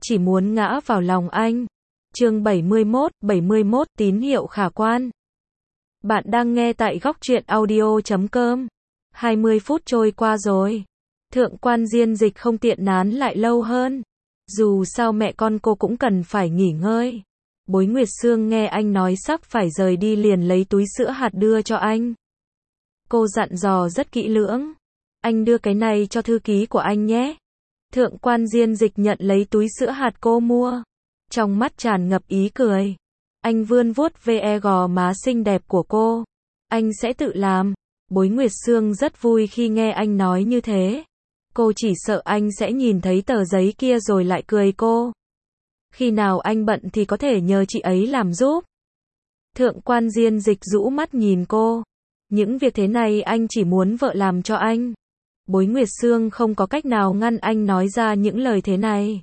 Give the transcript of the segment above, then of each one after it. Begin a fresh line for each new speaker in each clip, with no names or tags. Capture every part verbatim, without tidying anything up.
chỉ muốn ngã vào lòng anh. Chương bảy mươi mốt, bảy mươi mốt tín hiệu khả quan. Bạn đang nghe tại góc truyện audio chấm com. hai mươi phút trôi qua rồi. Thượng quan Diên Dịch không tiện nán lại lâu hơn. Dù sao mẹ con cô cũng cần phải nghỉ ngơi. Bối Nguyệt Sương nghe anh nói sắp phải rời đi liền lấy túi sữa hạt đưa cho anh. Cô dặn dò rất kỹ lưỡng. Anh đưa cái này cho thư ký của anh nhé. Thượng quan Diên Dịch nhận lấy túi sữa hạt cô mua. Trong mắt tràn ngập ý cười. Anh vươn vuốt ve gò má xinh đẹp của cô. Anh sẽ tự làm. Bối Nguyệt Sương rất vui khi nghe anh nói như thế. Cô chỉ sợ anh sẽ nhìn thấy tờ giấy kia rồi lại cười cô. Khi nào anh bận thì có thể nhờ chị ấy làm giúp. Thượng quan Diên Dịch rũ mắt nhìn cô. Những việc thế này anh chỉ muốn vợ làm cho anh. Bối Nguyệt Sương không có cách nào ngăn anh nói ra những lời thế này.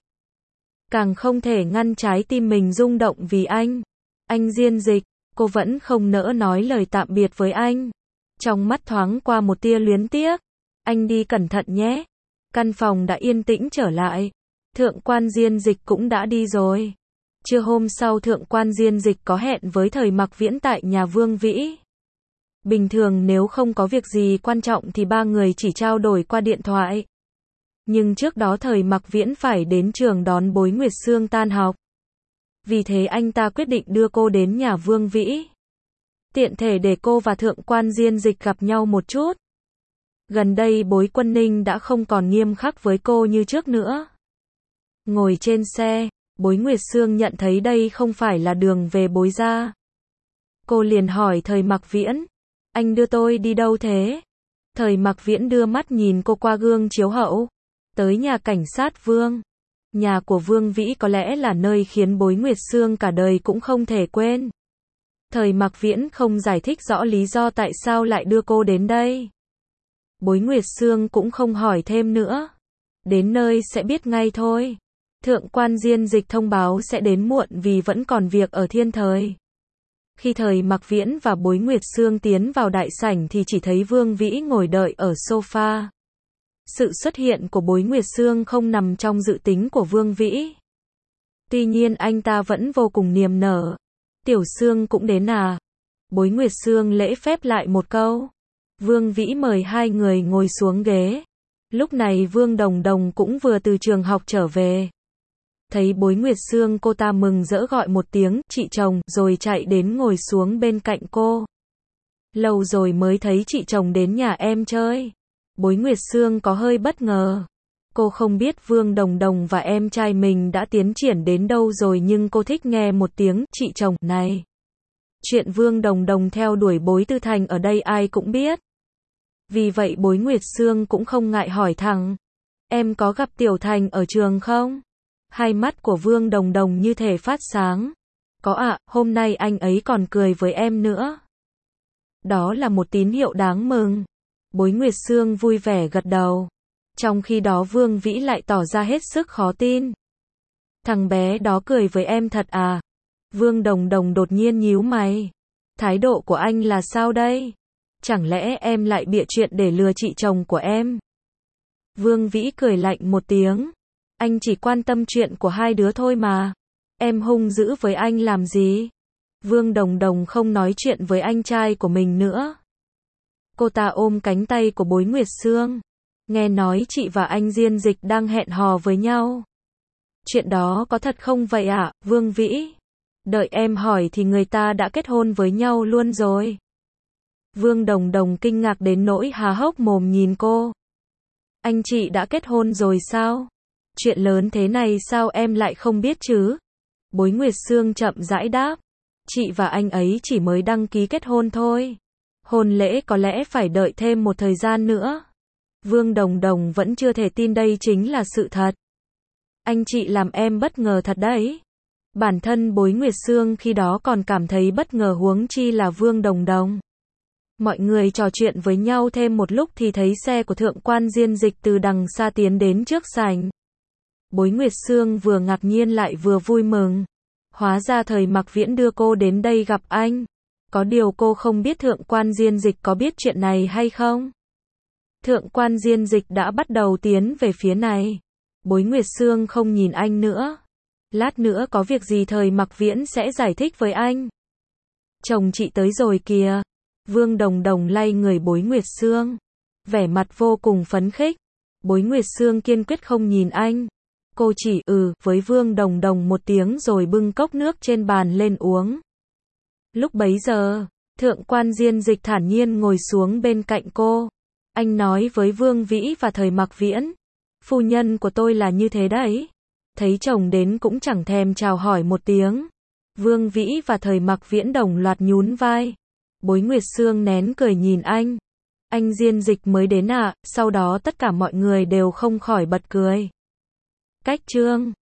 Càng không thể ngăn trái tim mình rung động vì anh. Anh Diên Dịch, cô vẫn không nỡ nói lời tạm biệt với anh. Trong mắt thoáng qua một tia luyến tiếc. Anh đi cẩn thận nhé. Căn phòng đã yên tĩnh trở lại. Thượng quan Diên Dịch cũng đã đi rồi. Trưa hôm sau Thượng quan Diên Dịch có hẹn với Thời Mặc Viễn tại nhà Vương Vĩ. Bình thường nếu không có việc gì quan trọng thì ba người chỉ trao đổi qua điện thoại. Nhưng trước đó Thời Mặc Viễn phải đến trường đón Bối Nguyệt Sương tan học. Vì thế anh ta quyết định đưa cô đến nhà Vương Vĩ. Tiện thể để cô và Thượng quan Diên Dịch gặp nhau một chút. Gần đây Bối Quân Ninh đã không còn nghiêm khắc với cô như trước nữa. Ngồi trên xe, Bối Nguyệt Sương nhận thấy đây không phải là đường về Bối gia. Cô liền hỏi Thời Mặc Viễn. Anh đưa tôi đi đâu thế? Thời Mặc Viễn đưa mắt nhìn cô qua gương chiếu hậu. Tới nhà cảnh sát Vương. Nhà của Vương Vĩ có lẽ là nơi khiến Bối Nguyệt Sương cả đời cũng không thể quên. Thời Mặc Viễn không giải thích rõ lý do tại sao lại đưa cô đến đây. Bối Nguyệt Sương cũng không hỏi thêm nữa. Đến nơi sẽ biết ngay thôi. Thượng quan Diên Dịch thông báo sẽ đến muộn vì vẫn còn việc ở Thiên Thời. Khi Thời Mặc Viễn và Bối Nguyệt Sương tiến vào đại sảnh thì chỉ thấy Vương Vĩ ngồi đợi ở sofa. Sự xuất hiện của Bối Nguyệt Sương không nằm trong dự tính của Vương Vĩ. Tuy nhiên anh ta vẫn vô cùng niềm nở. Tiểu Sương cũng đến à? Bối Nguyệt Sương lễ phép lại một câu. Vương Vĩ mời hai người ngồi xuống ghế. Lúc này Vương Đồng Đồng cũng vừa từ trường học trở về. Thấy Bối Nguyệt Sương cô ta mừng rỡ gọi một tiếng, chị chồng, rồi chạy đến ngồi xuống bên cạnh cô. Lâu rồi mới thấy chị chồng đến nhà em chơi. Bối Nguyệt Sương có hơi bất ngờ. Cô không biết Vương Đồng Đồng và em trai mình đã tiến triển đến đâu rồi nhưng cô thích nghe một tiếng, chị chồng, này. Chuyện Vương Đồng Đồng theo đuổi Bối Tư Thành ở đây ai cũng biết. Vì vậy Bối Nguyệt Sương cũng không ngại hỏi thẳng. Em có gặp Tiểu Thành ở trường không? Hai mắt của Vương Đồng Đồng như thể phát sáng. Có ạ, à, hôm nay anh ấy còn cười với em nữa. Đó là một tín hiệu đáng mừng. Bối Nguyệt Sương vui vẻ gật đầu. Trong khi đó Vương Vĩ lại tỏ ra hết sức khó tin. Thằng bé đó cười với em thật à? Vương Đồng Đồng đột nhiên nhíu mày. Thái độ của anh là sao đây? Chẳng lẽ em lại bịa chuyện để lừa chị chồng của em? Vương Vĩ cười lạnh một tiếng. Anh chỉ quan tâm chuyện của hai đứa thôi mà. Em hung dữ với anh làm gì? Vương Đồng Đồng không nói chuyện với anh trai của mình nữa. Cô ta ôm cánh tay của Bối Nguyệt Sương. Nghe nói chị và anh Diên Dịch đang hẹn hò với nhau. Chuyện đó có thật không vậy ạ, à, Vương Vĩ? Đợi em hỏi thì người ta đã kết hôn với nhau luôn rồi. Vương Đồng Đồng kinh ngạc đến nỗi há hốc mồm nhìn cô. Anh chị đã kết hôn rồi sao? Chuyện lớn thế này sao em lại không biết chứ? Bối Nguyệt Sương chậm rãi đáp. Chị và anh ấy chỉ mới đăng ký kết hôn thôi. Hôn lễ có lẽ phải đợi thêm một thời gian nữa. Vương Đồng Đồng vẫn chưa thể tin đây chính là sự thật. Anh chị làm em bất ngờ thật đấy. Bản thân Bối Nguyệt Sương khi đó còn cảm thấy bất ngờ huống chi là Vương Đồng Đồng. Mọi người trò chuyện với nhau thêm một lúc thì thấy xe của Thượng quan Diên Dịch từ đằng xa tiến đến trước sảnh. Bối Nguyệt Sương vừa ngạc nhiên lại vừa vui mừng. Hóa ra Thời Mặc Viễn đưa cô đến đây gặp anh. Có điều cô không biết Thượng quan Diên Dịch có biết chuyện này hay không? Thượng quan Diên Dịch đã bắt đầu tiến về phía này. Bối Nguyệt Sương không nhìn anh nữa. Lát nữa có việc gì Thời Mặc Viễn sẽ giải thích với anh. Chồng chị tới rồi kìa. Vương Đồng Đồng lay người Bối Nguyệt Sương. Vẻ mặt vô cùng phấn khích. Bối Nguyệt Sương kiên quyết không nhìn anh. Cô chỉ ừ với Vương Đồng Đồng một tiếng rồi bưng cốc nước trên bàn lên uống. Lúc bấy giờ, Thượng quan Diên Dịch thản nhiên ngồi xuống bên cạnh cô. Anh nói với Vương Vĩ và Thời Mặc Viễn. Phu nhân của tôi là như thế đấy. Thấy chồng đến cũng chẳng thèm chào hỏi một tiếng. Vương Vĩ và Thời Mặc Viễn đồng loạt nhún vai. Bối Nguyệt Sương nén cười nhìn anh. Anh Diên Dịch mới đến à? Sau đó tất cả mọi người đều không khỏi bật cười. Cách chương